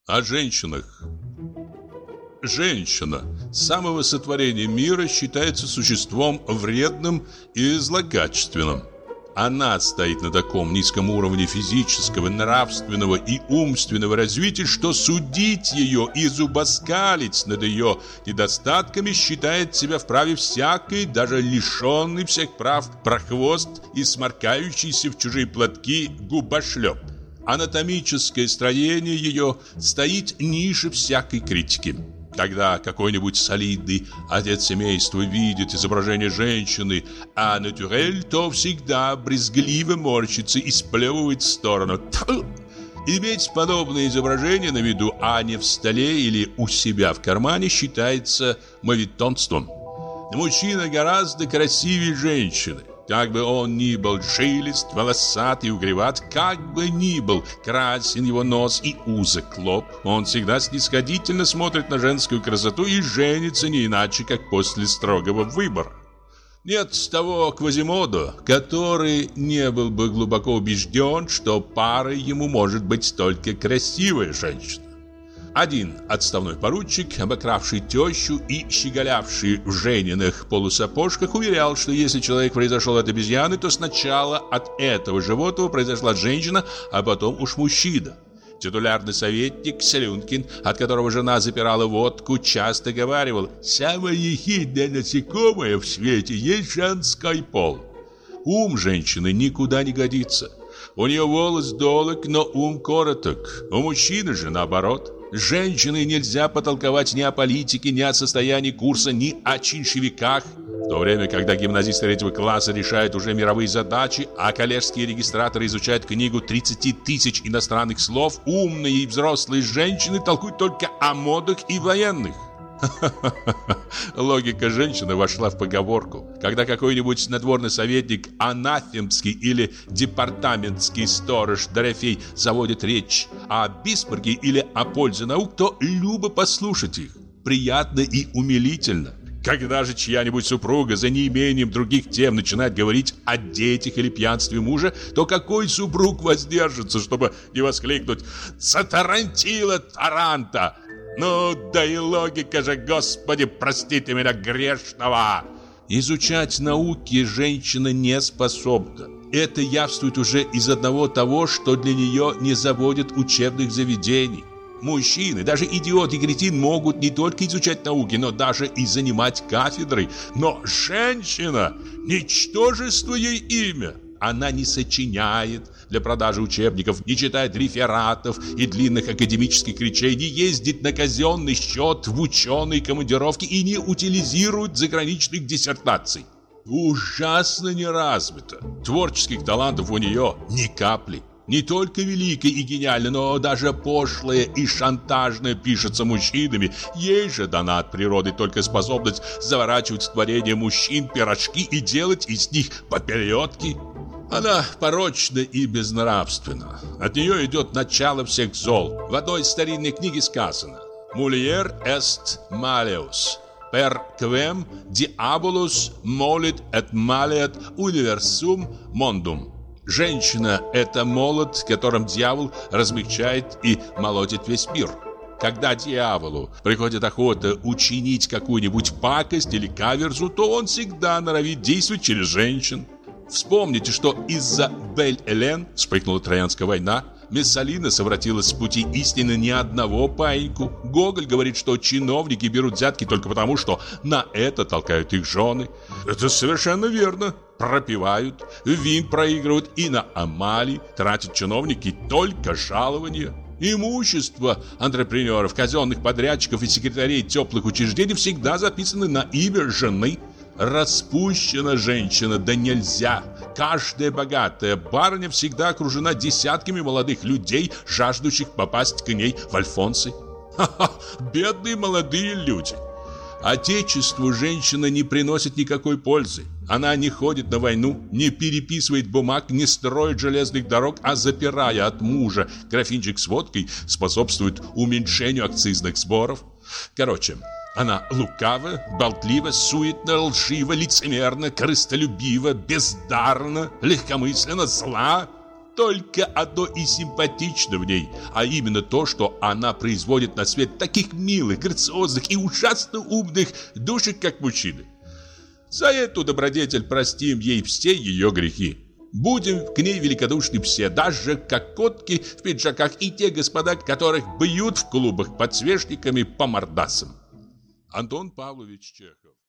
О женщинах. Женщина с самого сотворения мира считается существом вредным и злокачественным. Она стоит на таком низком уровне физического, нравственного и умственного развития, что судить ее и зубоскалить над ее недостатками считает себя вправе всякий, даже лишенный всех прав, прохвост и сморкающийся в чужие платки губошлеп. Анатомическое строение ее стоит ниже всякой критики. Когда какой-нибудь солидный отец семейства видит изображение женщины а натюрель, то всегда брезгливо морщится и сплевывает в сторону. Тьфу! Иметь подобное изображение на виду, а не в столе или у себя в кармане, считается моветонством. Мужчина гораздо красивее женщины. Как бы он ни был жилист, волосат и угреват, как бы ни был красен его нос и узок лоб, он всегда снисходительно смотрит на женскую красоту и женится не иначе, как после строгого выбора. Нет того Квазимодо, который не был бы глубоко убежден, что парой ему может быть только красивая женщина. Один отставной поручик, обокравший тещу и щеголявший в Жениных полусапожках, уверял, что если человек произошел от обезьяны, то сначала от этого животного произошла женщина, а потом уж мужчина. Титулярный советник Селюнкин, от которого жена запирала водку, часто говаривал: «Самое ехидное насекомое в свете есть женский пол». Ум женщины никуда не годится. У нее волос долог, но ум короток. У мужчины же наоборот. С женщиной нельзя потолковать ни о политике, ни о состоянии курса, ни о чиншевиках. В то время, когда гимназисты 3 класса решают уже мировые задачи, а коллежские регистраторы изучают книгу 30 тысяч иностранных слов, умные и взрослые женщины толкуют только о модах и военных. Логика женщины вошла в поговорку. Когда какой-нибудь надворный советник, анафемский или департаментский сторож Дорофей заводит речь о Бисмарке или о пользе наук, то любо послушать их. Приятно и умилительно. Когда же чья-нибудь супруга за неимением других тем начинает говорить о детях или пьянстве мужа, то какой супруг воздержится, чтобы не воскликнуть «Затарантила таранта!» Ну, да и логика же, Господи, простите меня грешного. Изучать науки женщина не способна. Это явствует уже из одного того, что для нее не заводят учебных заведений. Мужчины, даже идиот и кретин, могут не только изучать науки, но даже и занимать кафедры. Но женщина – ничтожество ей имя. Она не сочиняет для продажи учебников, не читает рефератов и длинных академических речей, не ездит на казенный счет в ученые командировки и не утилизирует заграничных диссертаций. Ужасно неразвита. Творческих талантов у нее ни капли. Не только великое и гениальное, но даже пошлое и шантажное пишется мужчинами. Ей же дана от природы только способность заворачивать в творение мужчин пирожки и делать из них попелетки. Она порочна и безнравственна. От нее идет начало всех зол. В одной старинной книге сказано: «Mulier est maleus, per quem diabolus molit et maleat universum mondum». Женщина – это молот, которым дьявол размягчает и молотит весь мир. Когда дьяволу приходит охота учинить какую-нибудь пакость или каверзу, то он всегда норовит действовать через женщин. Вспомните, что из-за Бель-Элен вспыхнула Троянская война, Мессалина совратила с пути истины ни одного паиньку. Гоголь говорит, что чиновники берут взятки только потому, что на это толкают их жены. Это совершенно верно. Пропивают, вин проигрывают, и на Амали тратят чиновники только жалования. Имущество антрепренеров, казенных подрядчиков и секретарей теплых учреждений всегда записано на имя жены. Распущена женщина, да нельзя. Каждая богатая барыня всегда окружена десятками молодых людей, жаждущих попасть к ней в альфонсы. Ха-ха, бедные молодые люди. Отечеству женщина не приносит никакой пользы. Она не ходит на войну, не переписывает бумаг, не строит железных дорог, а запирая от мужа графинчик с водкой, способствует уменьшению акцизных сборов. Короче, она лукава, болтлива, суетна, лжива, лицемерна, корыстолюбива, бездарна, легкомысленно, зла. только одно и симпатично в ней, а именно то, что она производит на свет таких милых, грациозных и ужасно умных душек, как мужчины. За эту добродетель простим ей все ее грехи. Будем к ней великодушны все, даже кокотки в пиджаках и те господа, которых бьют в клубах подсвечниками по мордасам. Антон Павлович Чехов.